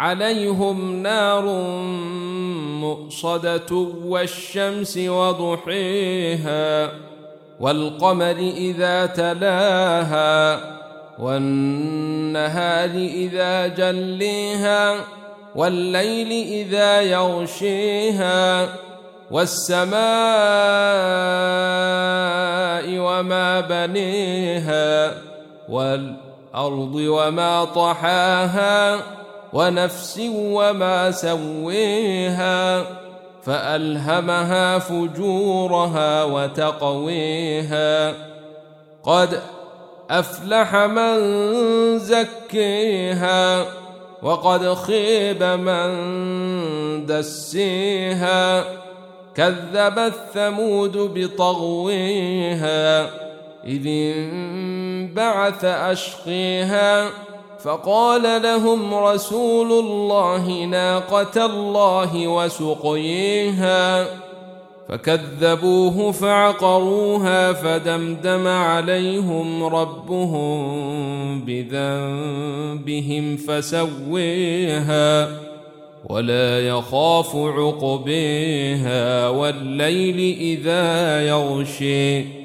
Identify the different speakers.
Speaker 1: عليهم نار مؤصدة والشمس وضحيها والقمر إذا تلاها والنهار إذا جليها والليل إذا يغشيها والسماء وما بنيها والأرض وما طحاها ونفس وما سويها فألهمها فجورها وتقويها قد أفلح من زكيها وقد خيب من دسيها كذبت ثمود بطغويها إذ انبعث أشقيها فقال لهم رسول الله ناقة الله وسقيها فكذبوه فعقروها فدمدم عليهم ربهم بذنبهم فسويها ولا يخاف عقبيها والليل إذا يغشي